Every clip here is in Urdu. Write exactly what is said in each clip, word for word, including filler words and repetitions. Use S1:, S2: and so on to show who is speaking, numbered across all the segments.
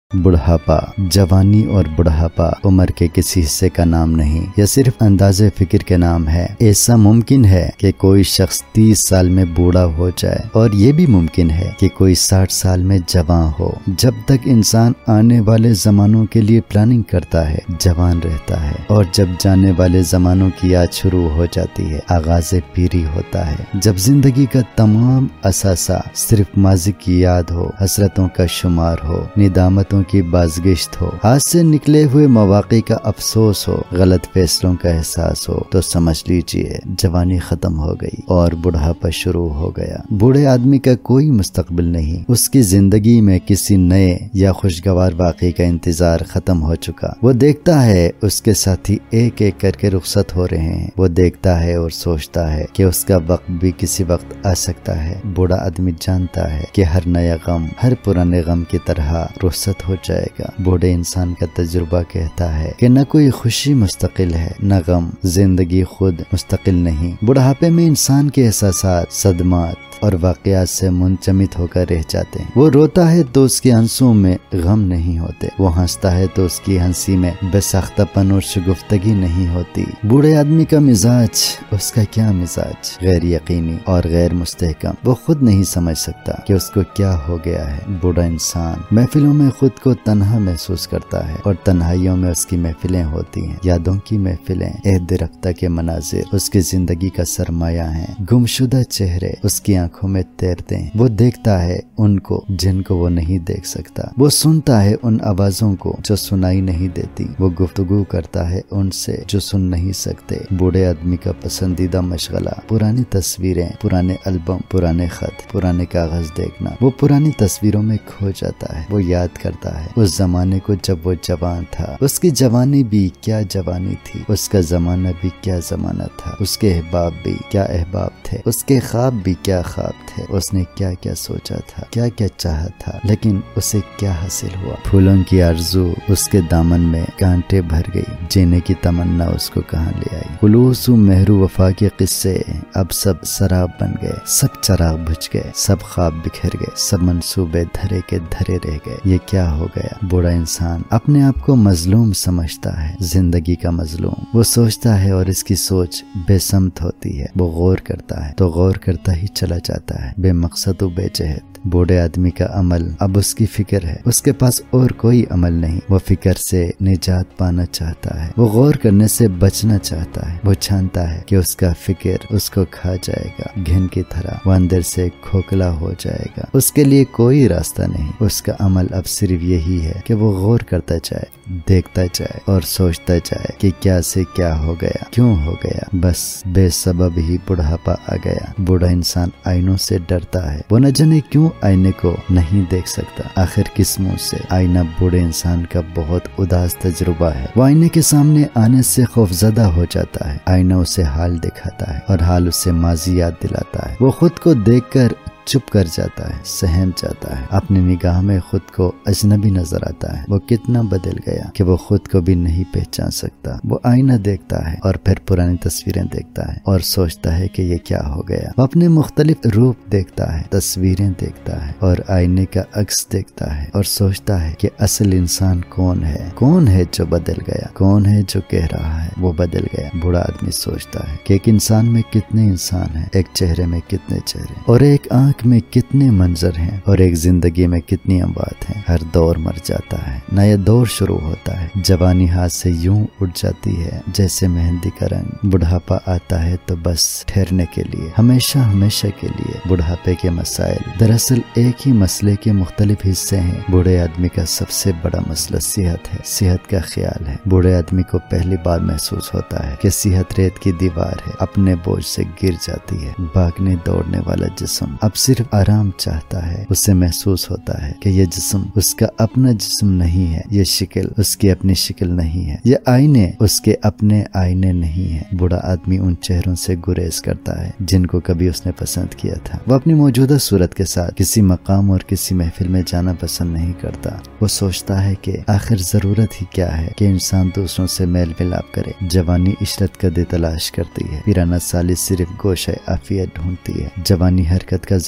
S1: بڑھاپا، جوانی اور بڑھاپا عمر کے کسی حصے کا نام نہیں، یہ صرف انداز فکر کے نام ہے۔ ایسا ممکن ہے کہ کوئی شخص تیس سال میں بوڑھا ہو جائے، اور یہ بھی ممکن ہے کہ کوئی ساٹھ سال میں جوان ہو۔ جب تک انسان آنے والے زمانوں کے لیے پلاننگ کرتا ہے، جوان رہتا ہے، اور جب جانے والے زمانوں کی یاد شروع ہو جاتی ہے، آغاز پیری ہوتا ہے۔ جب زندگی کا تمام اثاثہ صرف ماضی کی یاد ہو، حسرتوں کا شمار ہو، ندامتوں کی بازگشت ہو، ہاتھ سے نکلے ہوئے مواقع کا افسوس ہو، غلط فیصلوں کا احساس ہو، تو سمجھ لیجئے جوانی ختم ہو گئی اور بڑھاپا شروع ہو گیا۔ بوڑھے آدمی کا کوئی مستقبل نہیں، اس کی زندگی میں کسی نئے یا خوشگوار واقعے کا انتظار ختم ہو چکا۔ وہ دیکھتا ہے اس کے ساتھی ایک ایک کر کے رخصت ہو رہے ہیں، وہ دیکھتا ہے اور سوچتا ہے کہ اس کا وقت بھی کسی وقت آ سکتا ہے۔ بوڑھا آدمی جانتا ہے کہ ہر نیا غم ہر پرانے غم کی طرح رخصت ہو جائے گا۔ بوڑھے انسان کا تجربہ کہتا ہے کہ نہ کوئی خوشی مستقل ہے، نہ غم، زندگی خود مستقل نہیں۔ بڑھاپے میں انسان کے احساسات، صدمات اور واقعات سے منجمد ہو کر رہ جاتے ہیں۔ وہ روتا ہے تو اس کے آنسوں میں غم نہیں ہوتے، وہ ہنستا ہے تو اس کی ہنسی میں بے ساختہ پن اور شگفتگی نہیں ہوتی۔ بوڑھے آدمی کا مزاج، اس کا کیا مزاج، غیر یقینی اور غیر مستحکم۔ وہ خود نہیں سمجھ سکتا کہ اس کو کیا ہو گیا ہے۔ بوڑھا انسان محفلوں میں خود کو تنہا محسوس کرتا ہے، اور تنہائیوں میں اس کی محفلیں ہوتی ہیں، یادوں کی محفلیں، عہد رفتہ کے مناظر اس کی زندگی کا سرمایہ ہیں۔ گمشدہ چہرے اس کی آنکھوں میں تیرتے ہیں، وہ دیکھتا ہے ان کو جن کو وہ نہیں دیکھ سکتا، وہ سنتا ہے ان آوازوں کو جو سنائی نہیں دیتی، وہ گفتگو کرتا ہے ان سے جو سن نہیں سکتے۔ بوڑھے آدمی کا پسندیدہ مشغلہ پرانی تصویریں، پرانے البم، پرانے خط، پرانے کاغذ دیکھنا۔ وہ پرانی تصویروں میں کھو جاتا ہے، وہ یاد کرتا ہے اس زمانے کو جب وہ جوان تھا، اس کی جوانی بھی کیا جوانی تھی، اس کا زمانہ بھی کیا زمانہ تھا، اس کے احباب بھی کیا احباب تھے، اس کے خواب بھی کیا خواب تھے، اس نے کیا کیا سوچا تھا، کیا کیا چاہا تھا، لیکن اسے کیا حاصل ہوا۔ پھولوں کی آرزو اس کے دامن میں کانٹے بھر گئی، جینے کی تمنا اس کو کہاں لے آئی۔ خلوص و مہر و وفا کے قصے اب سب سراب بن گئے، سب چراغ بجھ گئے، سب خواب بکھر گئے، سب منصوبے دھرے کے دھرے رہ گئے۔ یہ کیا ہو گیا؟ بوڑھا انسان اپنے آپ کو مظلوم سمجھتا ہے، زندگی کا مظلوم۔ وہ سوچتا ہے اور اس کی سوچ بے سمت ہوتی ہے، وہ غور کرتا ہے تو غور کرتا ہی چلا جاتا ہے، بے مقصد و بے جہت۔ بوڑھے آدمی کا عمل اب اس کی فکر ہے، اس کے پاس اور کوئی عمل نہیں۔ وہ فکر سے نجات پانا چاہتا ہے، وہ غور کرنے سے بچنا چاہتا ہے۔ وہ جانتا ہے کہ اس کا فکر اس کو کھا جائے گا، گھن کی طرح وہ اندر سے کھوکھلا ہو جائے گا۔ اس کے لیے کوئی راستہ نہیں، اس کا عمل اب صرف یہی ہے کہ وہ غور کرتا جائے، دیکھتا جائے اور سوچتا جائے کہ کیا سے کیا ہو گیا، کیوں ہو گیا۔ بس بے سبب ہی بڑھاپا آ گیا۔ بوڑھا انسان آئینوں سے ڈرتا ہے، وہ نہ جانے کیوں آئینے کو نہیں دیکھ سکتا۔ آخر کس منہ سے؟ آئینہ بوڑھے انسان کا بہت اداس تجربہ ہے۔ وہ آئینے کے سامنے آنے سے خوفزدہ ہو جاتا ہے۔ آئینہ اسے حال دکھاتا ہے اور حال اسے ماضی یاد دلاتا ہے۔ وہ خود کو دیکھ کر چپ کر جاتا ہے، سہم جاتا ہے، اپنی نگاہ میں خود کو اجنبی نظر آتا ہے۔ وہ کتنا بدل گیا کہ وہ خود کو بھی نہیں پہچان سکتا۔ وہ آئینہ دیکھتا ہے اور پھر پرانی تصویریں دیکھتا ہے اور سوچتا ہے کہ یہ کیا ہو گیا۔ وہ اپنے مختلف روپ دیکھتا ہے، تصویریں دیکھتا ہے اور آئینے کا عکس دیکھتا ہے اور سوچتا ہے کہ اصل انسان کون ہے، کون ہے جو بدل گیا، کون ہے جو کہہ رہا ہے وہ بدل گیا۔ بوڑھا آدمی سوچتا ہے کہ ایک انسان میں کتنے انسان ہیں، ایک چہرے میں کتنے چہرے، اور ایک آنکھ میں کتنے منظر ہیں، اور ایک زندگی میں کتنی اموات ہیں۔ ہر دور مر جاتا ہے، نیا دور شروع ہوتا ہے۔ جوانی ہاتھ سے یوں اٹھ جاتی ہے جیسے مہندی کا رنگ۔ بڑھاپا آتا ہے تو بس ٹھہرنے کے لیے، ہمیشہ ہمیشہ کے لیے۔ بڑھاپے کے مسائل دراصل ایک ہی مسئلے کے مختلف حصے ہیں۔ بوڑھے آدمی کا سب سے بڑا مسئلہ صحت ہے، صحت کا خیال ہے۔ بوڑھے آدمی کو پہلی بار محسوس ہوتا ہے کہ صحت ریت کی دیوار ہے، اپنے بوجھ سے گر جاتی ہے۔ بھاگنے دوڑنے والا جسم اب صرف آرام چاہتا ہے۔ اسے محسوس ہوتا ہے کہ یہ جسم اس کا اپنا جسم نہیں ہے، یہ شکل اس کی اپنی شکل نہیں ہے، یہ آئینے اس کے اپنے آئینے نہیں ہیں۔ بوڑھا آدمی ان چہروں سے گریز کرتا ہے جن کو کبھی اس نے پسند کیا تھا۔ وہ اپنی موجودہ صورت کے ساتھ کسی مقام اور کسی محفل میں جانا پسند نہیں کرتا۔ وہ سوچتا ہے کہ آخر ضرورت ہی کیا ہے کہ انسان دوسروں سے میل ملاپ کرے۔ جوانی عشرت قد تلاش کرتی ہے، پیرانا سالی صرف گوشہ عافیت ڈھونڈتی ہے۔ جوانی حرکت کا زمان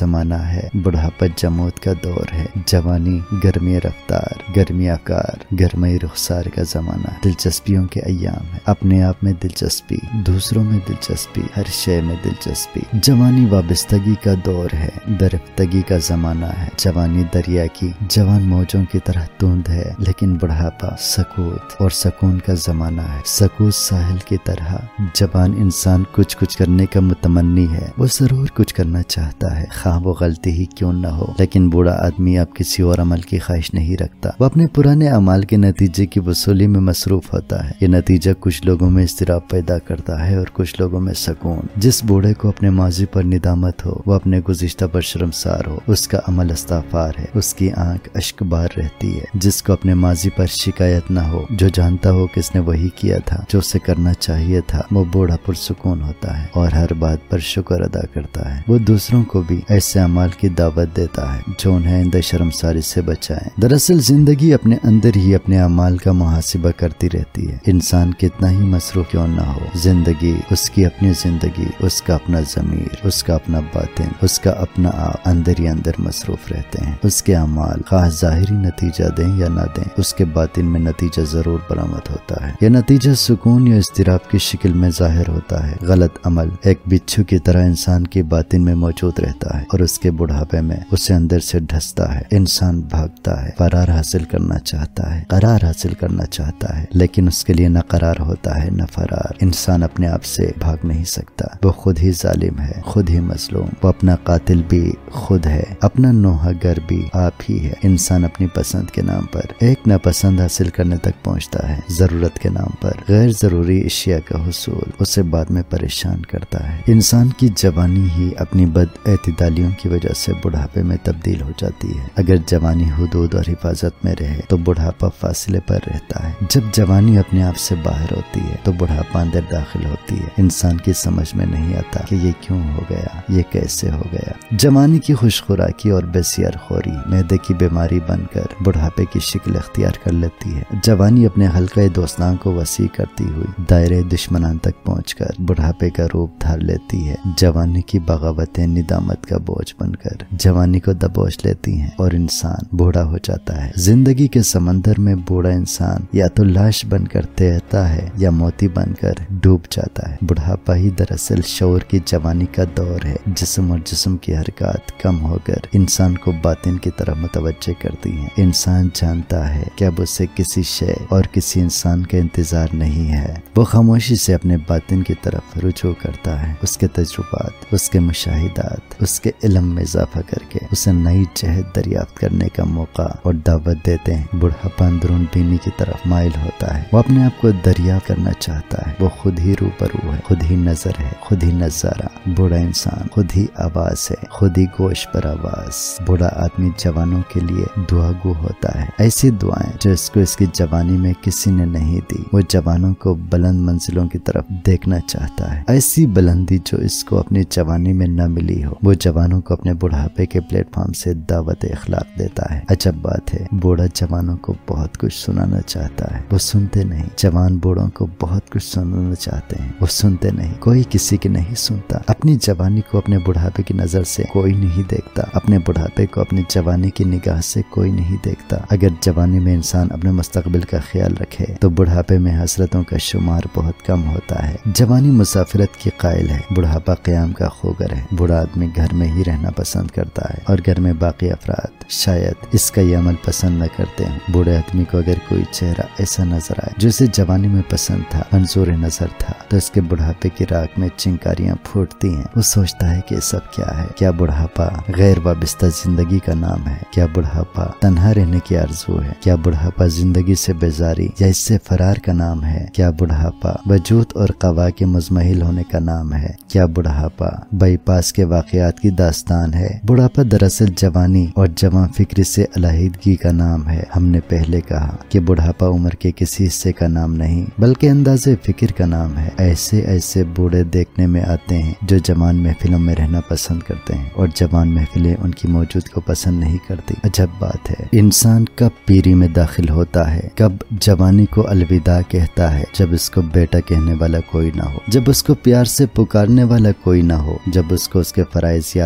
S1: زمانہ ہے، بڑھاپا جمود کا دور ہے، جوانی گرمی رفتار، گرمی آکار، گرمی رخسار کا زمانہ، دلچسپیوں کے ایام ہے، اپنے آپ میں دلچسپی، دوسروں میں دلچسپی، ہر شے میں دلچسپی۔ جوانی وابستگی کا دور ہے، درفتگی کا زمانہ ہے، جوانی دریا کی جوان موجوں کی طرح توند ہے، لیکن بڑھاپا سکوت اور سکون کا زمانہ ہے، سکوت ساحل کی طرح۔ جوان انسان کچھ کچھ کرنے کا متمنی ہے، وہ ضرور کچھ کرنا چاہتا ہے، خواہ وہ غلطی ہی کیوں نہ ہو، لیکن بوڑھا آدمی اب کسی اور عمل کی خواہش نہیں رکھتا، وہ اپنے پرانے اعمال کے نتیجے کی وصولی میں مصروف ہوتا ہے۔ یہ نتیجہ کچھ لوگوں میں اضطراب پیدا کرتا ہے اور کچھ لوگوں میں سکون۔ جس بوڑھے کو اپنے ماضی پر ندامت ہو، وہ اپنے گزشتہ پر شرمسار ہو، اس کا عمل استغفار ہے، اس کی آنکھ اشک بار رہتی ہے۔ جس کو اپنے ماضی پر شکایت نہ ہو، جو جانتا ہو کہ اس نے وہی کیا تھا جو اسے کرنا چاہیے تھا، وہ بوڑھا پرسکون ہوتا ہے اور ہر بات پر شکر ادا کرتا ہے۔ وہ دوسروں کو بھی ایسے اعمال کی دعوت دیتا ہے جو انہیں اندر شرمساری سے بچائیں۔ دراصل زندگی اپنے اندر ہی اپنے اعمال کا محاسبہ کرتی رہتی ہے، انسان کتنا ہی مصروف کیوں نہ ہو، زندگی اس کی اپنی زندگی، اس کا اپنا ضمیر، اس کا اپنا باطن، اس کا اپنا آپ اندر ہی اندر مصروف رہتے ہیں۔ اس کے اعمال خواہ ظاہری نتیجہ دیں یا نہ دیں، اس کے باطن میں نتیجہ ضرور برآمد ہوتا ہے۔ یہ نتیجہ سکون یا اضطراب کی شکل میں ظاہر ہوتا ہے۔ غلط عمل ایک بچھو کی طرح انسان کے باطن میں موجود رہتا ہے اور اس کے بڑھاپے میں اسے اندر سے ڈھستا ہے۔ انسان بھاگتا ہے، فرار حاصل کرنا چاہتا ہے، قرار حاصل کرنا چاہتا ہے، لیکن اس کے لیے نہ قرار ہوتا ہے نہ فرار۔ انسان اپنے آپ سے بھاگ نہیں سکتا، وہ خود ہی ظالم ہے، خود ہی مظلوم، وہ اپنا قاتل بھی خود ہے، اپنا نوحہ گر بھی آپ ہی ہے۔ انسان اپنی پسند کے نام پر ایک ناپسند حاصل کرنے تک پہنچتا ہے، ضرورت کے نام پر غیر ضروری اشیاء کا حصول اسے بعد میں پریشان کرتا ہے۔ انسان کی جوانی ہی اپنی بد اعتدالیوں کی وجہ سے بڑھاپے میں تبدیل ہو جاتی ہے۔ اگر جوانی حدود اور حفاظت میں رہے تو بڑھاپا فاصلے پر رہتا ہے۔ جب جوانی اپنے آپ سے باہر ہوتی ہے تو بڑھاپا اندر داخل ہوتی ہے۔ انسان کی سمجھ میں نہیں آتا کہ یہ کیوں ہو گیا، یہ کیسے ہو گیا۔ جوانی کی خوش خوراکی اور بسیار خوری معدے کی بیماری بن کر بڑھاپے کی شکل اختیار کر لیتی ہے۔ جوانی اپنے حلقہ دوستان کو وسیع کرتی ہوئی دائرے دشمنان تک پہنچ کر بڑھاپے کا روپ دھار لیتی ہے۔ جوانی کی بغاوتیں ندامت کا بوجھ بن کر جوانی کو دبوچ لیتی ہیں اور انسان بوڑھا ہو جاتا ہے۔ زندگی کے سمندر میں بوڑھا انسان یا تو لاش بن کر تیرتا ہے یا موتی بن کر ڈوب جاتا ہے۔ بڑھاپا ہی دراصل شعور کی جوانی کا دور ہے۔ جسم اور جسم کی حرکات کم ہو کر انسان کو باطن کی طرف متوجہ کرتی ہیں۔ انسان جانتا ہے کہ اب اسے کسی شے اور کسی انسان کا انتظار نہیں ہے۔ وہ خاموشی سے اپنے باطن کی طرف رجوع کرتا ہے۔ اس کے تجربات، اس کے مشاہدات، اس کے علم میں اضافہ کر کے اسے نئی جہت دریافت کرنے کا موقع اور دعوت دیتے ہیں۔ بڑھاپا اندرون بینی کی طرف مائل ہوتا ہے، وہ اپنے آپ کو دریافت کرنا چاہتا ہے، وہ خود ہی روبرو ہے، خود ہی نظر ہے، خود ہی نظارہ۔ بوڑھا انسان خود ہی آواز ہے، خود ہی گوش پر آواز۔ بوڑھا آدمی جوانوں کے لیے دعا گو ہوتا ہے، ایسی دعائیں جو اس کو اس کی جوانی میں کسی نے نہیں دی۔ وہ جوانوں کو بلند منزلوں کی طرف دیکھنا چاہتا ہے، ایسی بلندی جو اس کو اپنی جوانی میں نہ ملی ہو۔ وہ جوانوں کو اپنے بڑھاپے کے پلیٹ فارم سے دعوت اخلاق دیتا ہے۔ عجب بات ہے، بوڑھا جوانوں کو بہت کچھ سنانا چاہتا ہے، وہ سنتے نہیں۔ جوان بوڑھوں کو بہت کچھ سنانا چاہتے ہیں، وہ سنتے نہیں۔ کوئی کسی کی نہیں سنتا۔ اپنی جوانی کو اپنے بڑھاپے کی نظر سے کوئی نہیں دیکھتا، اپنے بڑھاپے کو اپنی جوانی کی نگاہ سے کوئی نہیں دیکھتا۔ اگر جوانی میں انسان اپنے مستقبل کا خیال رکھے تو بڑھاپے میں حسرتوں کا شمار بہت کم ہوتا ہے۔ جوانی مسافرت کی قائل ہے، بڑھاپا قیام کا خوگر ہے۔ بوڑھا آدمی گھر میں ہی رہنا پسند کرتا ہے اور گھر میں باقی افراد شاید اس کا یہ عمل پسند نہ کرتے ہوں۔ بوڑھے آدمی کو اگر کوئی چہرہ ایسا نظر آئے جو اسے جوانی میں پسند تھا، منظور نظر تھا، تو اس کے بڑھاپے کی راک میں چنکاریاں پھوٹتی ہیں۔ وہ سوچتا ہے کہ یہ سب کیا ہے؟ کیا بڑھاپا غیر وابستہ زندگی کا نام ہے؟ کیا بڑھاپا تنہا رہنے کی آرزو ہے؟ کیا بڑھاپا زندگی سے بیزاری یا اس سے فرار کا نام ہے؟ کیا بڑھاپا وجود اور قوا کے مزمحل ہونے کا نام ہے؟ کیا بڑھاپا بائی پاس کے واقعات کی داستان ہے؟ بڑھاپا دراصل جوانی اور جوان فکری سے علیحدگی کا نام ہے۔ ہم نے پہلے کہا کہ بڑھاپا عمر کے کسی حصے کا نام نہیں بلکہ انداز فکر کا نام ہے۔ ایسے ایسے بوڑھے دیکھنے میں آتے ہیں جو جوان محفلوں میں رہنا پسند کرتے ہیں اور جوان محفلیں ان کی موجود کو پسند نہیں کرتی۔ عجب بات ہے، انسان کب پیری میں داخل ہوتا ہے، کب جوانی کو الوداع کہتا ہے؟ جب اس کو بیٹا کہنے والا کوئی نہ ہو، جب اس کو پیار سے پکارنے والا کوئی نہ ہو، جب اس کو اس کے فرائض یاد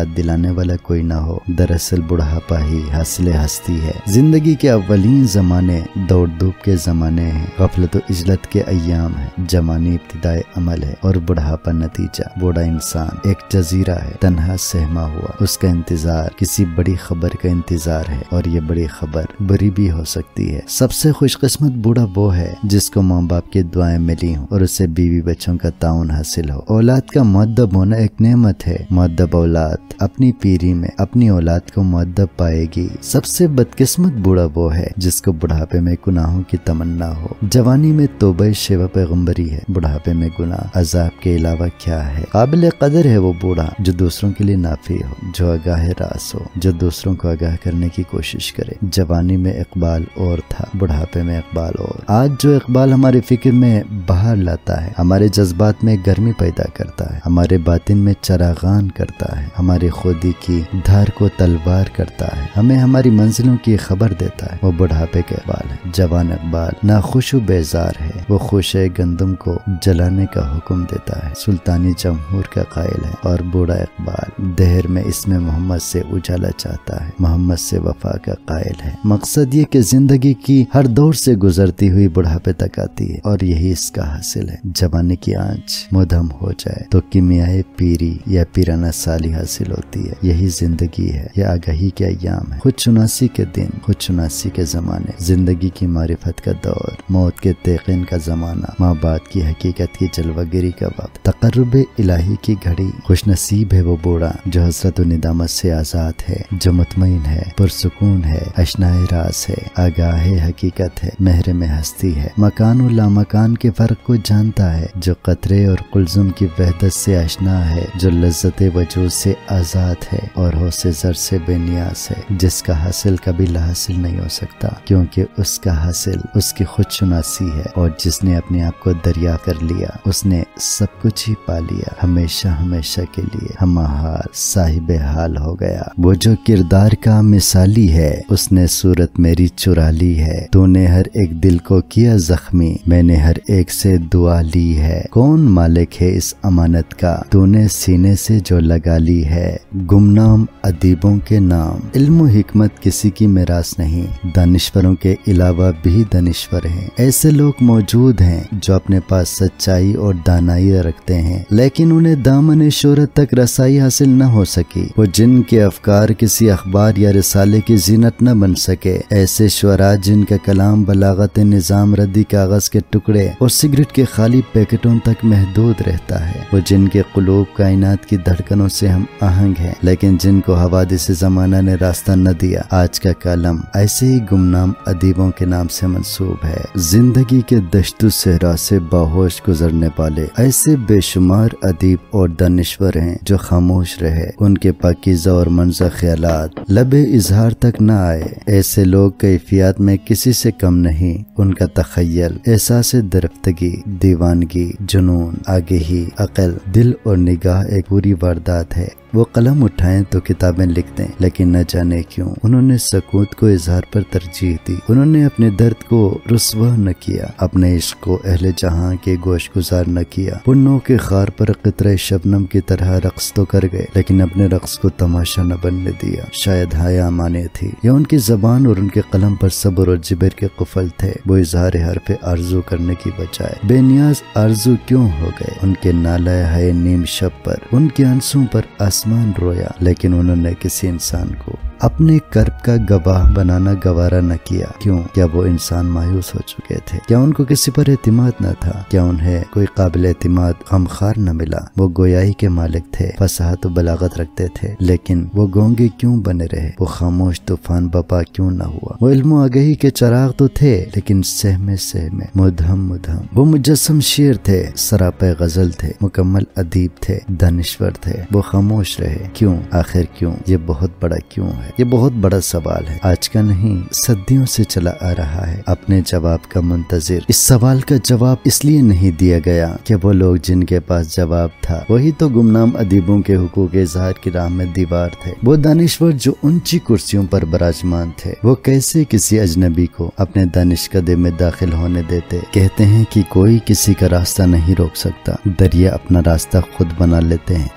S1: یاد دلانے والا کوئی نہ ہو۔ دراصل بڑھاپا ہی حاصل ہستی ہے۔ زندگی کے اولین زمانے دوڑ دھوپ کے زمانے ہیں، غفلت و عجلت کے ایام ہیں۔ جوانی ابتدائے عمل ہے اور بڑھاپا نتیجہ۔ بوڑھا انسان ایک جزیرہ ہے، تنہا سہما ہوا۔ اس کا انتظار کسی بڑی خبر کا انتظار ہے، اور یہ بڑی خبر بری بھی ہو سکتی ہے۔ سب سے خوش قسمت بوڑھا وہ ہے جس کو ماں باپ کی دعائیں ملی ہوں اور اسے بیوی بچوں کا تعاون حاصل ہو۔ اولاد کا مؤدب ہونا ایک نعمت ہے۔ مؤدب اولاد اپنی پیری میں اپنی اولاد کو مؤدب پائے گی۔ سب سے بدقسمت بوڑھا وہ ہے جس کو بڑھاپے میں گناہوں کی تمنا ہو۔ جوانی میں توبہ شیوہ پیغمبری ہے، بڑھاپے میں گناہ عذاب کے علاوہ کیا ہے۔ قابل قدر ہے وہ بوڑھا جو دوسروں کے لیے نافع ہو، جو آگاہ راس ہو، جو دوسروں کو آگاہ کرنے کی کوشش کرے۔ جوانی میں اقبال اور تھا، بڑھاپے میں اقبال اور۔ آج جو اقبال ہمارے فکر میں بہار لاتا ہے، ہمارے جذبات میں گرمی پیدا کرتا ہے، ہمارے باطن میں چراغان کرتا ہے، ہماری خودی کی دھار کو تلوار کرتا ہے، ہمیں ہماری منزلوں کی خبر دیتا ہے، وہ بڑھاپے کا اقبال ہے۔ جوان اقبال نہ خوش و بیزار ہے، وہ خوشے گندم کو جلانے کا حکم دیتا ہے، سلطانی جمہور کا قائل ہے۔ اور بوڑھا اقبال دہر میں اس میں محمد سے اجالا چاہتا ہے، محمد سے وفا کا قائل ہے۔ مقصد یہ کہ زندگی کی ہر دور سے گزرتی ہوئی بڑھاپے تک آتی ہے، اور یہی اس کا حاصل ہے۔ جوانی کی آنچ مدھم ہو جائے تو کیمیائے پیری یا پیرانہ سالی حاصل ہوتی ہے۔ یہی زندگی ہے، یہ آگاہی کے ایام ہے، خود شناسی کے دن، خود شناسی کے زمانے، زندگی کی معرفت کا دور، موت کے تیقن کا زمانہ، ماں باپ کی حقیقت کی جلوہ گری کا وقت، تقرب الہی کی گھڑی۔ خوش نصیب ہے وہ بوڑھا جو حسرت و ندامت سے آزاد ہے، جو مطمئن ہے، پرسکون ہے، اشنائے راز ہے، آگاہ حقیقت ہے، محرم ہستی ہے، مکان و لامکان کے فرق کو جانتا ہے، جو قطرے اور قلزم کی وحدت سے آشنا ہے، جو لذت وجود سے آزاد ہے اور حوص زر سے بے نیاز ہے، جس کا حاصل کبھی لا حاصل نہیں ہو سکتا کیونکہ اس کا حاصل اس کی خود شناسی ہے، اور جس نے اپنے آپ کو دریا کر لیا اس نے سب کچھ ہی پا لیا، ہمیشہ ہمیشہ کے لیے ہم حال صاحب حال ہو گیا۔ وہ جو کردار کا مثالی ہے اس نے صورت میری چرا لی ہے، تو نے ہر ایک دل کو کیا زخمی، میں نے ہر ایک سے دعا لی ہے، کون مالک ہے اس امانت کا، تو نے سینے سے جو لگا لی ہے، گمنام ادیبوں کے نام، علم و حکمت کسی کی میراث نہیں، دانشوروں کے علاوہ بھی دانشور ہیں، ایسے لوگ موجود ہیں جو اپنے پاس سچائی اور دانائی رکھتے ہیں لیکن انہیں دامن شہرت تک رسائی حاصل نہ ہو سکی، وہ جن کے افکار کسی اخبار یا رسالے کی زینت نہ بن سکے، ایسے شعراء جن کا کلام بلاغت نظام ردی کاغذ کے ٹکڑے اور سگریٹ کے خالی پیکٹوں تک محدود رہتا ہے، وہ جن کے قلوب کائنات کی دھڑکنوں سے ہم آہنگ ہیں لیکن جن کو حوادث زمانہ نے راستہ نہ دیا۔ آج کا کالم ایسے ہی گمنام ادیبوں کے نام سے منسوب ہے، زندگی کے دشت و صحرا سے باہوش گزرنے والے ایسے بے شمار ادیب اور دانشور ہیں جو خاموش رہے، ان کے پاکیزہ اور منزہ خیالات لب اظہار تک نہ آئے، ایسے لوگ کیفیات میں کسی سے کم نہیں، ان کا تخیل، احساس درفتگی، دیوانگی، جنون، آگہی، عقل، دل اور نگاہ ایک پوری واردات ہے۔ وہ قلم اٹھائیں تو کتابیں لکھ دیں لیکن نہ جانے کیوں انہوں نے سکوت کو اظہار پر ترجیح دی، انہوں نے اپنے درد کو رسوا نہ کیا، اپنے عشق کو اہل جہاں کے گوش گزار نہ کیا، پنوں کے خار پر قطرہ شبنم کی طرح رقص تو کر گئے لیکن اپنے رقص کو تماشا نہ بننے دیا، شاید حیا مانے تھی یا ان کی زبان اور ان کے قلم پر صبر اور جبر کے قفل تھے، وہ اظہار حرف آرزو کرنے کی بجائے بے نیاز آرزو کیوں ہو گئے، ان کے نالہ ہے نیم شب پر، ان کے آنسوں پر آسمان رویا لیکن انہوں نے کسی انسان کو اپنے کرب کا گواہ بنانا گوارا نہ کیا، کیوں؟ کیا وہ انسان مایوس ہو چکے تھے؟ کیا ان کو کسی پر اعتماد نہ تھا؟ کیا انہیں کوئی قابل اعتماد غمخوار نہ ملا؟ وہ گویائی کے مالک تھے، فصاحت و بلاغت رکھتے تھے لیکن وہ گونگے کیوں بنے رہے؟ وہ خاموش طوفان بپا کیوں نہ ہوا؟ وہ علم و آگہی کے چراغ تو تھے لیکن سہمے سہمے مدھم مدھم، وہ مجسم شیر تھے، سراپے غزل تھے، مکمل ادیب تھے، دانشور تھے، وہ خاموش رہے، کیوں؟ آخر کیوں؟ یہ بہت بڑا کیوں ہے، یہ بہت بڑا سوال ہے، آج کا نہیں صدیوں سے چلا آ رہا ہے، اپنے جواب کا منتظر۔ اس سوال کا جواب اس لیے نہیں دیا گیا کہ وہ لوگ جن کے پاس جواب تھا وہی تو گمنام ادیبوں کے حقوق اظہار کی راہ میں دیوار تھے، وہ دانشور جو اونچی کرسیوں پر براجمان تھے، وہ کیسے کسی اجنبی کو اپنے دانشکدے میں داخل ہونے دیتے؟ کہتے ہیں کہ کوئی کسی کا راستہ نہیں روک سکتا، دریا اپنا راستہ خود بنا لیتے ہیں۔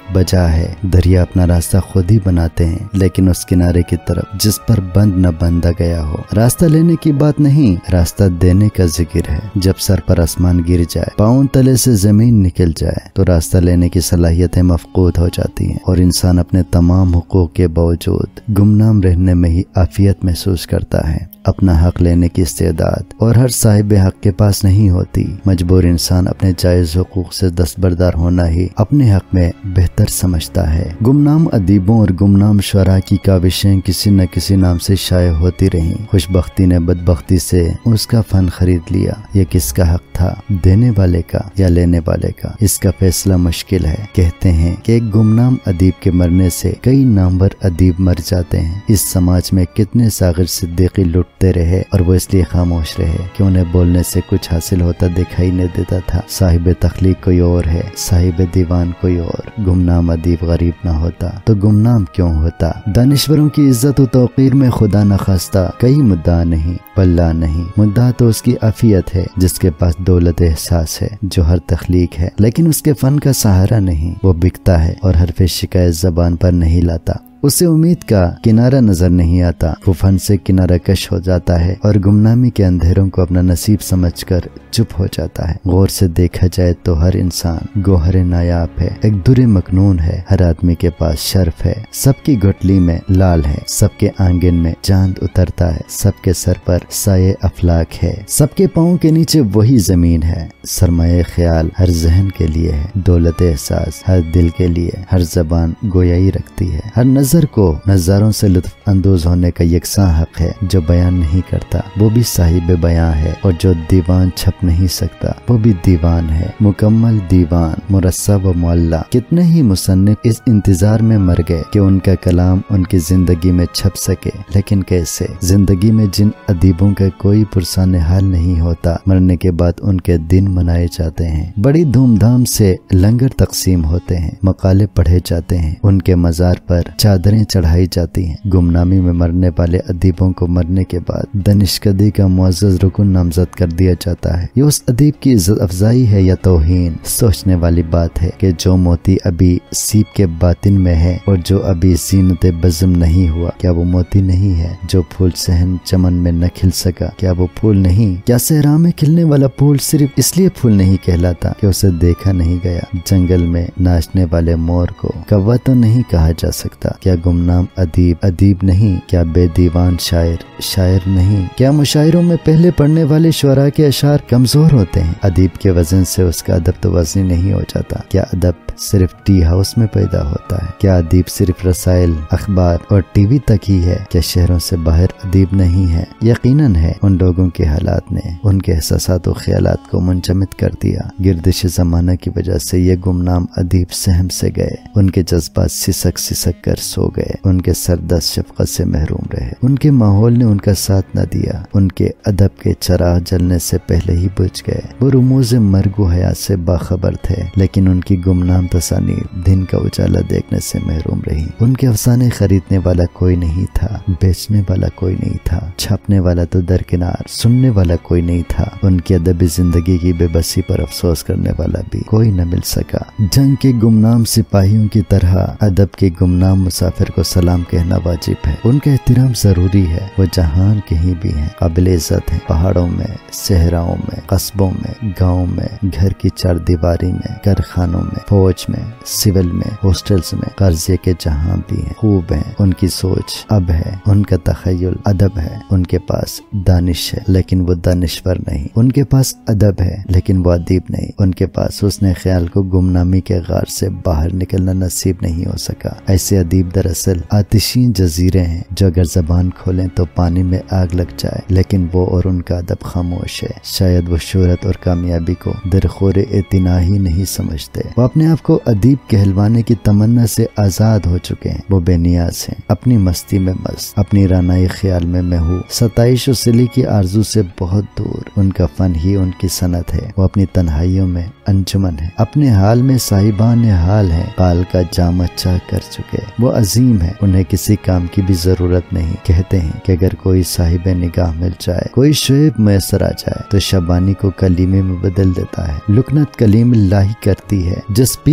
S1: بجا ہے، دریا اپنا راستہ خود ہی بناتے ہیں لیکن اس کنارے کی طرف جس پر بند نہ بندہ گیا ہو۔ راستہ لینے کی بات نہیں، راستہ دینے کا ذکر ہے۔ جب سر پر آسمان گر جائے، پاؤں تلے سے زمین نکل جائے تو راستہ لینے کی صلاحیتیں مفقود ہو جاتی ہیں اور انسان اپنے تمام حقوق کے باوجود گمنام رہنے میں ہی عافیت محسوس کرتا ہے۔ اپنا حق لینے کی استعداد اور ہر صاحب حق کے پاس نہیں ہوتی۔ مجبور انسان اپنے جائز حقوق سے دستبردار ہونا ہی اپنے حق میں بہتر سمجھتا ہے۔ گمنام ادیبوں اور گمنام شعراء کی کاوشیں کسی نہ کسی نام سے شائع ہوتی رہیں۔ خوش بختی نے بدبختی سے اس کا فن خرید لیا۔ یہ کس کا حق تھا، دینے والے کا یا لینے والے کا؟ اس کا فیصلہ مشکل ہے۔ کہتے ہیں کہ ایک گمنام ادیب کے مرنے سے کئی نامور ادیب مر جاتے ہیں۔ اس سماج میں کتنے ساغر صدیقی لٹتے رہے اور وہ اس لیے خاموش رہے کہ انہیں بولنے سے کچھ حاصل ہوتا دکھائی نہیں دیتا تھا۔ صاحب تخلیق کوئی اور ہے، صاحب دیوان کوئی اور۔ گمنام ادیب غریب نہ ہوتا تو گمنام کیوں ہوتا؟ دانشوروں کی عزت و توقیر میں خدا نخواستہ کئی مدعا نہیں، پلہ نہیں۔ مدعا تو اس کی عافیت ہے جس کے پاس دولت احساس ہے، جو ہر تخلیق ہے لیکن اس کے فن کا سہارا نہیں۔ وہ بکتا ہے اور حرف شکایت زبان پر نہیں لاتا۔ اسے امید کا کنارہ نظر نہیں آتا۔ وہ فن سے کنارہ کش ہو جاتا ہے اور گمنامی کے اندھیروں کو اپنا نصیب سمجھ کر چپ ہو جاتا ہے۔ غور سے دیکھا جائے تو ہر انسان گوہر نایاب ہے، ایک در مکنون ہے۔ ہر آدمی کے پاس شرف ہے، سب کی گٹلی میں لال ہے، سب کے آنگن میں چاند اترتا ہے، سب کے سر پر سایہ افلاک ہے، سب کے پاؤں کے نیچے وہی زمین ہے۔ سرمایہ خیال ہر ذہن کے لیے ہے، دولت احساس ہر دل کے لیے۔ ہر زبان گویائی رکھتی ہے، ہر نظر کو نظاروں سے لطف اندوز ہونے کا یکساں حق ہے۔ جو بیان نہیں کرتا وہ بھی صاحب بیان ہے اور جو دیوان چھپ نہیں سکتا وہ بھی دیوان ہے۔ مکمل دیوان مرصع و معلّہ۔ کتنے ہی مصنف اس انتظار میں مر گئے کہ ان کا کلام ان کی زندگی میں چھپ سکے، لیکن کیسے؟ زندگی میں جن ادیبوں کا کوئی پرسان حال نہیں ہوتا، مرنے کے بعد ان کے دن منائے جاتے ہیں، بڑی دھوم دھام سے لنگر تقسیم ہوتے ہیں، مقالے پڑھے جاتے ہیں، ان کے مزار پر چادریں چڑھائی جاتی ہیں۔ گمنامی میں مرنے والے ادیبوں کو مرنے کے بعد دانشکدی کا معزز رکن نامزد کر دیا جاتا ہے۔ یہ اس ادیب کی عزت افزائی ہے یا توہین؟ سوچنے والی بات ہے کہ جو موتی ابھی سیپ کے باطن میں ہے اور جو ابھی زینت بزم نہیں ہوا، کیا وہ موتی نہیں ہے؟ جو پھول صحن چمن میں نہ کھل سکا، کیا وہ پھول نہیں؟ کیا صحرا میں کھلنے والا پھول صرف اس لیے پھول نہیں کہلاتا کہ اسے دیکھا نہیں گیا؟ جنگل میں ناچنے والے مور کو کوا تو نہیں کہا جا سکتا۔ کیا گمنام ادیب ادیب نہیں؟ کیا بے دیوان شاعر شاعر نہیں؟ کیا مشاعروں میں پہلے پڑھنے والے شعراء کے اشعار کمزور ہوتے ہیں؟ ادیب کے وزن سے اس کا ادب تو وزنی نہیں ہو جاتا۔ کیا ادب صرف ٹی ہاؤس میں پیدا ہوتا ہے؟ کیا ادیب صرف رسائل، اخبار اور ٹی وی تک ہی ہے؟ کیا شہروں سے باہر ادیب نہیں ہے؟ یقیناً ہے۔ ان لوگوں کے حالات نے ان کے احساسات و خیالات کو منجمد کر دیا۔ گردش زمانہ کی وجہ سے یہ گمنام ادیب سہم سے گئے، ان کے جذبات سسک سسک کر سو گئے، ان کے سردست شفقت سے محروم رہے، ان کے ماحول نے ان کا ساتھ نہ دیا، ان کے ادب کے چراغ جلنے سے پہلے ہی بجھ گئے۔ وہ رموز مرگ و حیات سے باخبر تھے، لیکن ان کی گمنام تصانیف دن کا اجالا دیکھنے سے محروم رہی۔ ان کے افسانے خریدنے والا کوئی نہیں تھا، بیچنے والا کوئی نہیں تھا، چھاپنے والا تو درکنار، سننے والا کوئی نہیں تھا۔ ان کی ادبی زندگی کی بے بسی پر افسوس کرنے والا بھی کوئی نہ مل سکا۔ جنگ کے گمنام سپاہیوں کی طرح ادب کے گمنام مسافر کو سلام کہنا واجب ہے، ان کا احترام ضروری ہے۔ وہ جہان کہیں بھی ہیں، قابل عزت ہیں، پہاڑوں میں، صحراؤں میں، قصبوں میں، گاؤں میں، گھر کی چار دیواری میں، کارخانوں میں، فوج میں، سول میں، ہاسٹلز میں، قرضے کے جہاں بھی ہیں، خوب ہیں۔ ان کی سوچ اب ہے، ان کا تخیل ادب ہے، ان کے پاس دانش ہے لیکن وہ دانشور نہیں، ان کے پاس ادب ہے لیکن وہ ادیب نہیں، ان کے پاس حسن خیال کو گمنامی کے غار سے باہر نکلنا نصیب نہیں ہو سکا۔ ایسے ادیب دراصل آتشین جزیرے ہیں جو اگر زبان کھولیں تو پانی میں آگ لگ جائے، لیکن وہ اور ان کا ادب خاموش ہے۔ شاید وہ شہرت اور کامیابی کو درخور اعتنا ہی نہیں سمجھتے، وہ اپنے آپ کو ادیب کہلوانے کی تمنا سے آزاد ہو چکے ہیں۔ وہ بے نیاز ہیں، اپنی مستی میں مست، اپنی رانائی خیال میں محو، ستائش و سلی کی آرزو سے بہت دور۔ ان کا فن ہی ان کی صنعت ہے۔ وہ اپنی تنہائیوں میں انجمن ہے، اپنے حال میں صاحبان حال ہے، قال کا جام اچھا کر چکے۔ وہ عظیم ہے، انہیں کسی کام کی بھی ضرورت نہیں۔ کہتے ہیں کہ اگر کوئی صاحب نگاہ مل جائے، کوئی شعیب میسر آ جائے تو شبانی کو کلیمے میں بدل دیتا ہے۔ لکنت کلیم اللہ کرتی ہے، جس پیر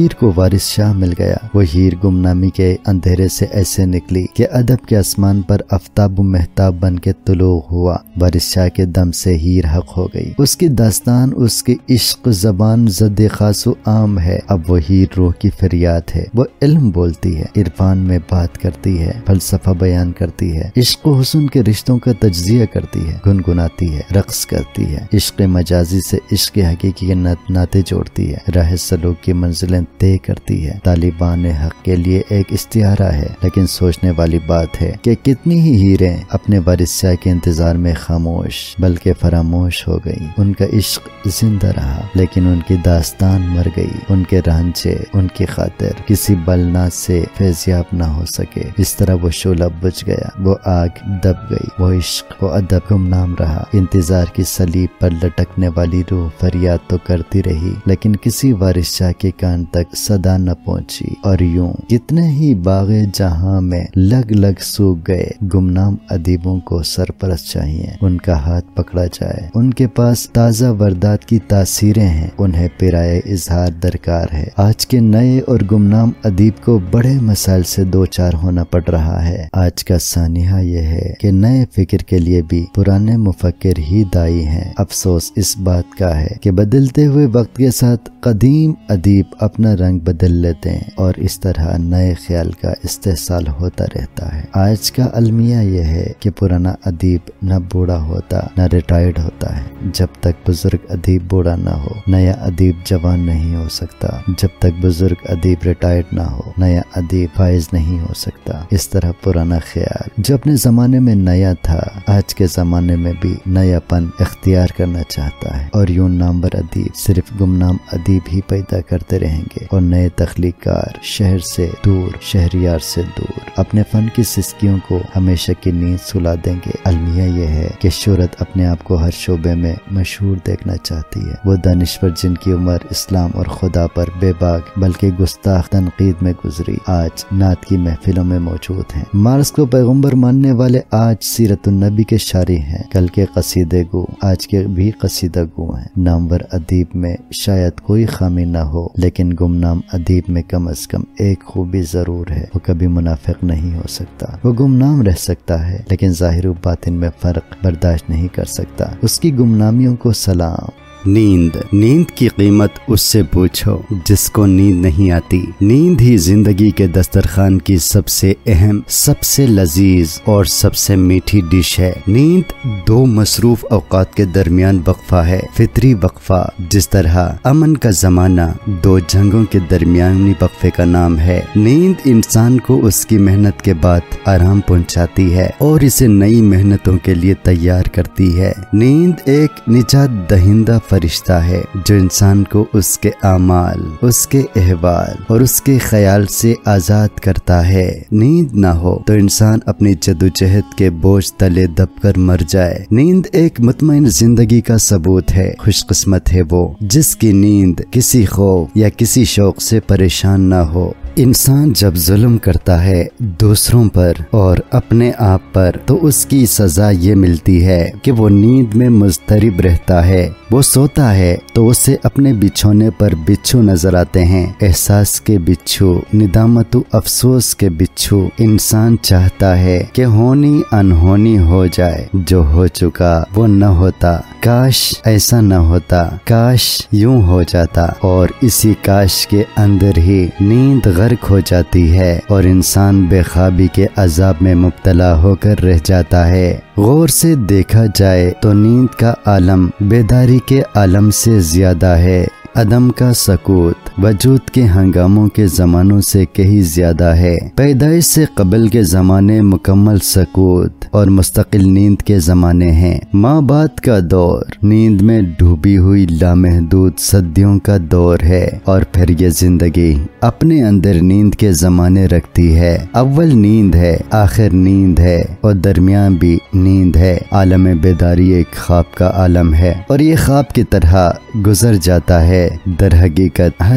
S1: ہیر کو وارث شاہ مل گیا۔ وہ ہیر گمنامی کے اندھیرے سے ایسے نکلی کہ ادب کے آسمان پر آفتاب و مہتاب بن کے طلوع ہوا۔ وارث شاہ کے دم سے ہیر حق ہو گئی۔ اس کی داستان، اس کی عشق زبان زد خاص و عام ہے۔ اب وہ ہیر روح کی فریاد ہے۔ وہ علم بولتی ہے، عرفان میں بات کرتی ہے، فلسفہ بیان کرتی ہے، عشق و حسن کے رشتوں کا تجزیہ کرتی ہے، گنگناتی ہے، رقص کرتی ہے، عشق مجازی سے عشق حقیقی کے ناطے جوڑتی ہے، راہ سلوک کی منزلیں طے کرتی ہے۔ طالبان حق کے لیے ایک استعارہ ہے، لیکن سوچنے والی بات ہے کہ کتنی ہی ہیریں اپنے وارث شاہ کے انتظار میں خاموش بلکہ فراموش ہو گئی۔ ان کا عشق زندہ رہا، لیکن ان کی داستان مر گئی۔ ان کے رانجے ان کی خاطر کسی بلناز سے فیضیاب نہ ہو سکے۔ اس طرح وہ شعلہ بجھ گیا، وہ آگ دب گئی، وہ عشق، وہ ادب گمنام رہا۔ انتظار کی صلیب پر لٹکنے والی روح فریاد تو کرتی رہی، لیکن کسی وارث شاہ کے کان تک صدا نہ پہنچی، اور یوں کتنے ہی باغ جہاں میں لگ لگ سوکھ گئے۔ گمنام ادیبوں کو سرپرست چاہیے، ان کا ہاتھ پکڑا جائے۔ ان کے پاس تازہ وردات کی تاثیریں ہیں، انہیں پیرائے اظہار درکار ہے۔ آج کے نئے اور گمنام ادیب کو بڑے مسائل سے دو چار ہونا پڑ رہا ہے۔ آج کا سانحہ یہ ہے کہ نئے فکر کے لیے بھی پرانے مفکر ہی دائی ہیں۔ افسوس اس بات کا ہے کہ بدلتے ہوئے وقت کے ساتھ قدیم ادیب اپنا رنگ بدل لیتے ہیں، اور اس طرح نئے خیال کا استحصال ہوتا رہتا ہے۔ آج کا المیہ یہ ہے کہ پرانا ادیب نہ بوڑھا ہوتا نہ ریٹائرڈ ہوتا ہے۔ جب تک بزرگ ادیب بوڑھا نہ ہو، نیا ادیب جوان نہیں ہو سکتا۔ جب تک بزرگ ادیب ریٹائرڈ نہ ہو، نیا ادیب فائز نہیں ہو سکتا۔ اس طرح پرانا خیال جو اپنے زمانے میں نیا تھا، آج کے زمانے میں بھی نیا پن اختیار کرنا چاہتا ہے، اور یوں نامور ادیب صرف گمنام ادیب ہی پیدا کرتے رہیں گے، اور نئے تخلیقار شہر سے دور، شہریار سے دور اپنے فن کی سسکیوں کو ہمیشہ کی نیند سلا دیں گے۔ المیہ یہ ہے کہ شہرت اپنے آپ کو ہر شعبے میں مشہور دیکھنا چاہتی ہے۔ وہ دانشور جن کی عمر اسلام اور خدا پر بے باک بلکہ گستاخ تنقید میں گزری، آج نعت کی محفلوں میں موجود ہیں۔ مارس کو پیغمبر ماننے والے آج سیرت النبی کے شاری ہیں، کل کے قصیدے گو آج کے بھی قصیدہ گو ہیں۔ نامور ادیب میں شاید کوئی خامی نہ ہو، لیکن گمنام ادیب میں کم از کم ایک خوبی ضرور ہے، وہ کبھی منافق نہیں ہو سکتا۔ وہ گمنام رہ سکتا ہے، لیکن ظاہر و باطن میں فرق برداشت نہیں کر سکتا۔ اس کی گمنامیوں کو سلام۔
S2: نیند نیند کی قیمت اس سے پوچھو جس کو نیند نہیں آتی۔ نیند ہی زندگی کے دسترخوان کی سب سے اہم، سب سے لذیذ اور سب سے میٹھی ڈش ہے۔ نیند دو مصروف اوقات کے درمیان وقفہ ہے، فطری وقفہ، جس طرح امن کا زمانہ دو جنگوں کے درمیانی وقفے کا نام ہے۔ نیند انسان کو اس کی محنت کے بعد آرام پہنچاتی ہے اور اسے نئی محنتوں کے لیے تیار کرتی ہے۔ نیند ایک نجات دہندہ فرشتہ ہے جو انسان کو اس کے اعمال، اس کے احوال اور اس کے خیال سے آزاد کرتا ہے۔ نیند نہ ہو تو انسان اپنی جدوجہد کے بوجھ تلے دب کر مر جائے۔ نیند ایک مطمئن زندگی کا ثبوت ہے۔ خوش قسمت ہے وہ جس کی نیند کسی خوف یا کسی شوق سے پریشان نہ ہو۔ انسان جب ظلم کرتا ہے دوسروں پر اور اپنے آپ پر تو اس کی سزا یہ ملتی ہے کہ وہ نیند میں مضطرب رہتا ہے۔ وہ سوتا ہے تو اسے اپنے بچھونے پر بچھو نظر آتے ہیں، احساس کے بچھو، ندامت و افسوس کے بچھو۔ انسان چاہتا ہے کہ ہونی انہونی ہو جائے، جو ہو چکا وہ نہ ہوتا۔ کاش ایسا نہ ہوتا، کاش یوں ہو جاتا، اور اسی کاش کے اندر ہی نیند غرق ہو جاتی ہے اور انسان بے خوابی کے عذاب میں مبتلا ہو کر رہ جاتا ہے۔ غور سے دیکھا جائے تو نیند کا عالم بیداری کے عالم سے زیادہ ہے۔ عدم کا سکوت وجود کے ہنگاموں کے زمانوں سے کہیں زیادہ ہے۔ پیدائش سے قبل کے زمانے مکمل سکوت اور مستقل نیند کے زمانے ہیں۔ ماں بعد کا دور نیند میں ڈوبی ہوئی لامحدود صدیوں کا دور ہے، اور پھر یہ زندگی اپنے اندر نیند کے زمانے رکھتی ہے۔ اول نیند ہے، آخر نیند ہے، اور درمیان بھی نیند ہے۔ عالم بیداری ایک خواب کا عالم ہے، اور یہ خواب کی طرح گزر جاتا ہے۔ در حقیقت ہر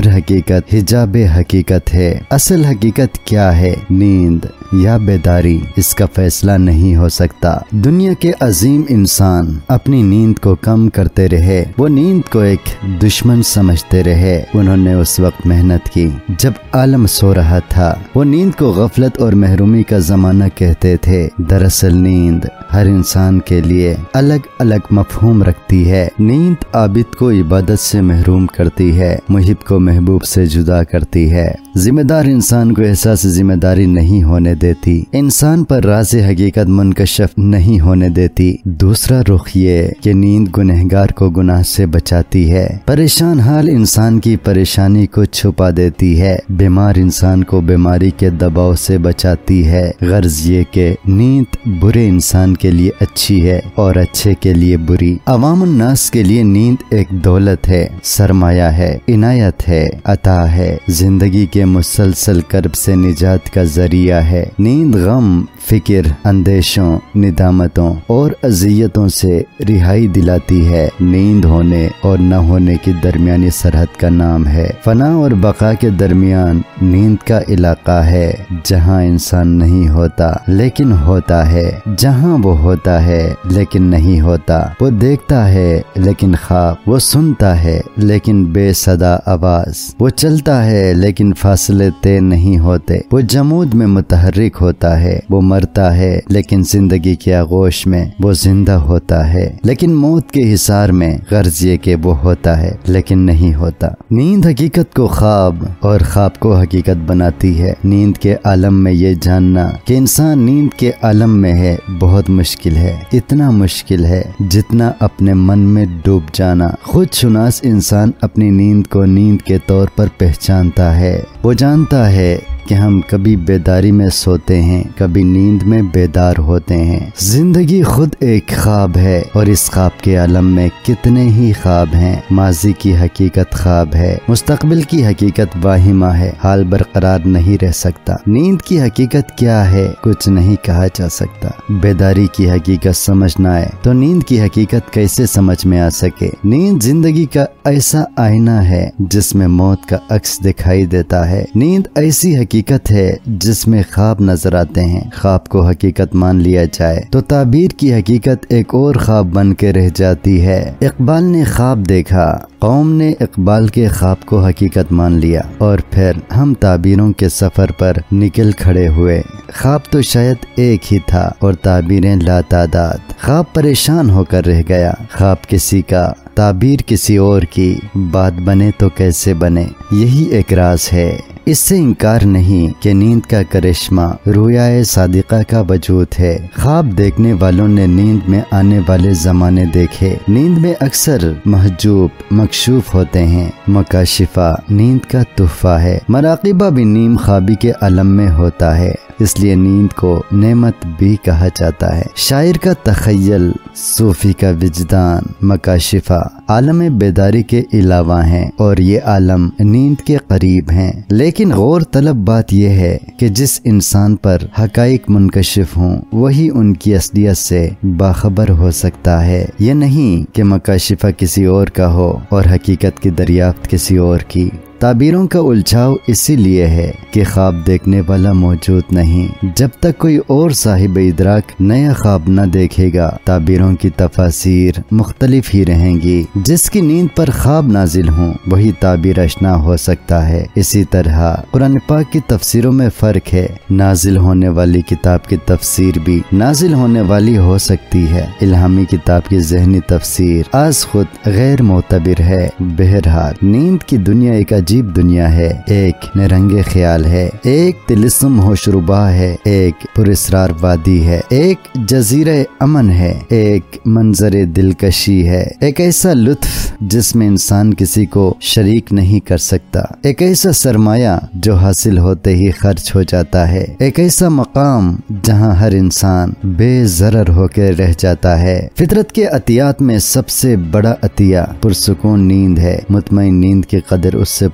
S1: हर हकीकत हिजाब हकीकत है। असल हकीकत क्या है, नींद या बेदारी, इसका फैसला नहीं हो सकता। दुनिया के अजीम इंसान अपनी नींद को कम करते रहे, वो नींद को एक दुश्मन समझते रहे। उन्होंने उस वक्त मेहनत की जब आलम सो रहा था। वो नींद को गफलत और महरूमी का जमाना कहते थे। दरअसल नींद हर इंसान के लिए अलग अलग मफहूम रखती है। नींद आबिद को इबादत से महरूम करती है, मुहिब को महबूब से जुदा करती है, जिम्मेदार इंसान को एहसास जिम्मेदारी नहीं होने देती, इंसान पर राज हकीकत मुनकशफ नहीं होने देती। दूसरा रुख ये कि नींद गुनहगार को गुनाह से बचाती है, परेशान हाल इंसान की परेशानी को छुपा देती है, बीमार इंसान को बीमारी के दबाव से बचाती है। गर्ज ये कि नींद बुरे इंसान के लिए अच्छी है और अच्छे के लिए बुरी। अवामुन नास के लिए नींद एक दौलत है, सरमाया है, इनायत है, अता है, जिंदगी के मुसलसल कर्ब से निजात का जरिया है। नींद गम, फिक्र, अंदेशों, निदामतों और अजियतों से रिहाई दिलाती है। नींद होने और न होने की दरमियानी सरहद का नाम है। फना और बका के दरमियान नींद का इलाका है, जहाँ इंसान नहीं होता लेकिन होता है, जहाँ वो होता है लेकिन नहीं होता। वो देखता है लेकिन ख्वाब, वो सुनता है लेकिन बेसदा आवाज, वो चलता है लेकिन फासले तय नहीं होते, वो जमूद में मुतहर्रिक होता है, वो मरता है लेकिन जिंदगी के आगोश में वो जिंदा होता है, लेकिन मौत के हिसार में गर्ज ये कि वो होता है लेकिन नहीं होता। नींद हकीकत को ख्वाब और ख्वाब को हकीकत बनाती है। नींद के आलम में ये जानना कि इंसान नींद के आलम में है बहुत मुश्किल है, इतना मुश्किल है जितना अपने मन में डूब जाना। खुद शुनास इंसान अपनी नींद को नींद के तौर पर पहचानता है। वो जानता है कि हम कभी बेदारी में सोते हैं, कभी नींद में बेदार होते हैं। जिंदगी खुद एक ख्वाब है और इस ख्वाब के आलम में कितने ही ख्वाब हैं। माजी की हकीकत ख्वाब है, मुस्तकबिल की हकीकत वाहिमा है, हाल बरकरार नहीं रह सकता। नींद की हकीकत क्या है, कुछ नहीं कहा जा सकता। बेदारी की हकीकत समझना है तो नींद की हकीकत कैसे समझ में आ सके। नींद जिंदगी का ऐसा आईना है जिसमें मौत का अक्स दिखाई देता है। नींद ऐसी हकीकत है जिसमें ख्वाब नजर आते हैं। ख्वाब को हकीकत मान लिया जाए तो ताबीर की हकीकत एक और ख्वाब बन के रह जाती है। इकबाल ने ख्वाब देखा, कौम ने इकबाल के ख्वाब को हकीकत मान लिया और फिर हम ताबीरों के सफर पर निकल खड़े हुए। ख्वाब तो शायद एक ही था और ताबीरें लातादाद। ख्वाब परेशान होकर रह गया। ख्वाब किसी का, ताबीर किसी और की, बात बने तो कैसे बने, यही एक राज है। इससे इनकार नहीं कि नींद का करिश्मा रुयाए सादिका का वजूद है। ख्वाब देखने वालों ने नींद में आने वाले जमाने देखे। नींद में अक्सर महजूब मकशूफ होते हैं। मकाशिफा नींद का तोहफा है। मराकिबा भी नीम ख्वाबी के आलम में होता है, इसलिए नींद को नेमत भी कहा जाता है। शायर का तखय्युल, सूफी का विजदान, मकाशिफा आलम बेदारी के अलावा हैं और ये आलम नींद के करीब हैं। लेकिन गौर तलब बात यह है कि जिस इंसान पर हकाइक मुनकशिफ हों वही उनकी असलियत से बाखबर हो सकता है। ये नहीं कि मकाशिफा किसी और का हो और हकीकत की दरियाफ्त किसी और की। ताबीरों का उलझाव इसीलिए है कि ख्वाब देखने वाला मौजूद नहीं। जब तक कोई और साहिब इदराक नया ख्वाब न देखेगा, ताबीरों की तफासीर मुख्तलिफ ही रहेंगी। जिसकी नींद पर ख्वाब नाजिल हों वही ताबीर अशना हो सकता है। इसी तरह कुरान पाक की तफसीरों में फ़र्क है। नाजिल होने वाली किताब की तफसीर भी नाजिल होने वाली हो सकती है। इल्हामी किताब की ज़हनी तफसीर आज खुद गैर मोतबिर है। बहरहाल नींद की दुनिया एक अजीब दुनिया है। एक निरंगे ख्याल है, एक तिलिस्म होशरुबा है, एक पुरस्रार वादी है, एक जजीरे अमन है, एक मंजरे दिलकशी है, एक ऐसा लुत्फ जिसमें इंसान किसी को शरीक नहीं कर सकता, एक ऐसा सरमाया जो हासिल होते ही खर्च हो जाता है, एक ऐसा मकाम जहां हर इंसान बेजरर होकर रह जाता है। फितरत के अतियात में सबसे बड़ा अतिया पुरसुकून नींद है। मुतमईन नींद की कदर उससे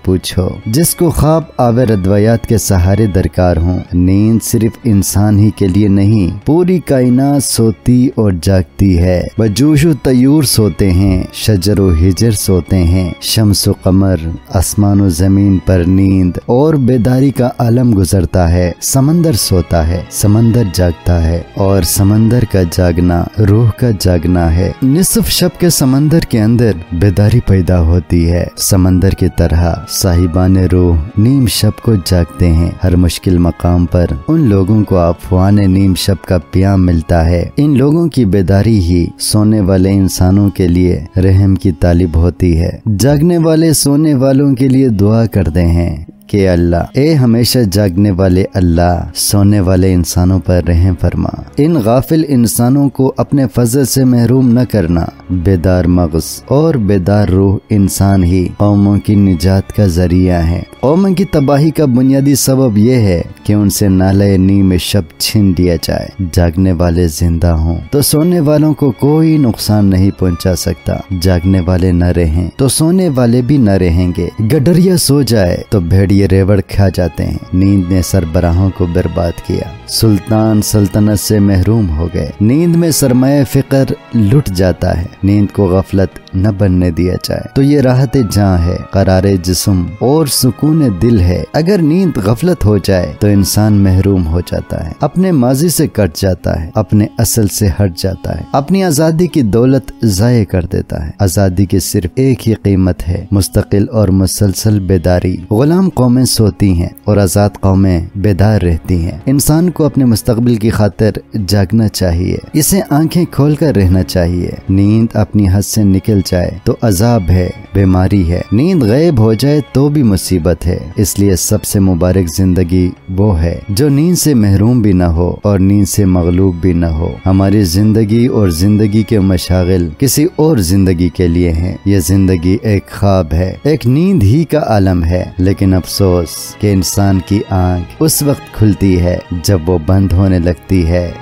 S1: پوچھو، جس کو خواب آور ادویات کے سہارے درکار ہوں۔ نیند صرف انسان ہی کے لیے نہیں، پوری کائنات سوتی اور جاگتی ہے۔ بجوش و طیور سوتے ہیں، شجر و ہجر سوتے ہیں، شمس و قمر، آسمان و زمین پر نیند اور بیداری کا عالم گزرتا ہے۔ سمندر سوتا ہے، سمندر جاگتا ہے، اور سمندر کا جاگنا روح کا جاگنا ہے۔ نصف شب کے سمندر کے اندر بیداری پیدا ہوتی ہے۔ سمندر کی طرح صاحبان روح نیم شب کو جاگتے ہیں۔ ہر مشکل مقام پر ان لوگوں کو افوان نیم شب کا پیام ملتا ہے۔ ان لوگوں کی بیداری ہی سونے والے انسانوں کے لیے رحم کی طالب ہوتی ہے۔ جاگنے والے سونے والوں کے لیے دعا کرتے ہیں کہ اللہ، اے ہمیشہ جاگنے والے اللہ، سونے والے انسانوں پر رحم فرما۔ ان غافل انسانوں کو اپنے فضل سے محروم نہ کرنا۔ بیدار مغز اور بیدار روح انسان ہی قوموں کی نجات کا ذریعہ ہے۔ قوموں کی تباہی کا بنیادی سبب یہ ہے کہ ان سے نالے نیم شب چھین دیا جائے۔ جاگنے والے زندہ ہوں تو سونے والوں کو کوئی نقصان نہیں پہنچا سکتا۔ جاگنے والے نہ رہیں تو سونے والے بھی نہ رہیں گے۔ گڈریا سو جائے تو بھیڑیا ریوڑ کھا جاتے ہیں۔ نیند نے سربراہوں کو برباد کیا، سلطان سلطنت سے محروم ہو گئے۔ نیند میں سرمایہ فقر لٹ جاتا ہے۔ نیند کو غفلت نہ بننے دیا جائے تو یہ راحت جاں ہے، قرار جسم اور سکون دل ہے۔ اگر نیند غفلت ہو جائے تو انسان محروم ہو جاتا ہے، اپنے ماضی سے کٹ جاتا ہے، اپنے اصل سے ہٹ جاتا ہے، اپنی آزادی کی دولت ضائع کر دیتا ہے۔ آزادی کی صرف ایک ہی قیمت ہے، مستقل اور مسلسل بیداری۔ غلام قومیں سوتی ہیں اور آزاد قومیں بیدار رہتی ہیں۔ انسان کو اپنے مستقبل کی خاطر جاگنا چاہیے، اسے آنکھیں کھول کر رہنا چاہیے۔ نیند اپنی حد سے نکل جائے تو عذاب ہے، بیماری ہے۔ نیند غائب ہو جائے تو بھی مصیبت ہے۔ اس لیے سب سے مبارک زندگی وہ ہے جو نیند سے محروم بھی نہ ہو اور نیند سے مغلوب بھی نہ ہو۔ ہماری زندگی اور زندگی کے مشاغل کسی اور زندگی کے لیے ہیں۔ یہ زندگی ایک خواب ہے، ایک نیند ہی کا عالم ہے، لیکن افسوس کہ انسان کی آنکھ اس وقت کھلتی ہے جب وہ بند ہونے لگتی ہے۔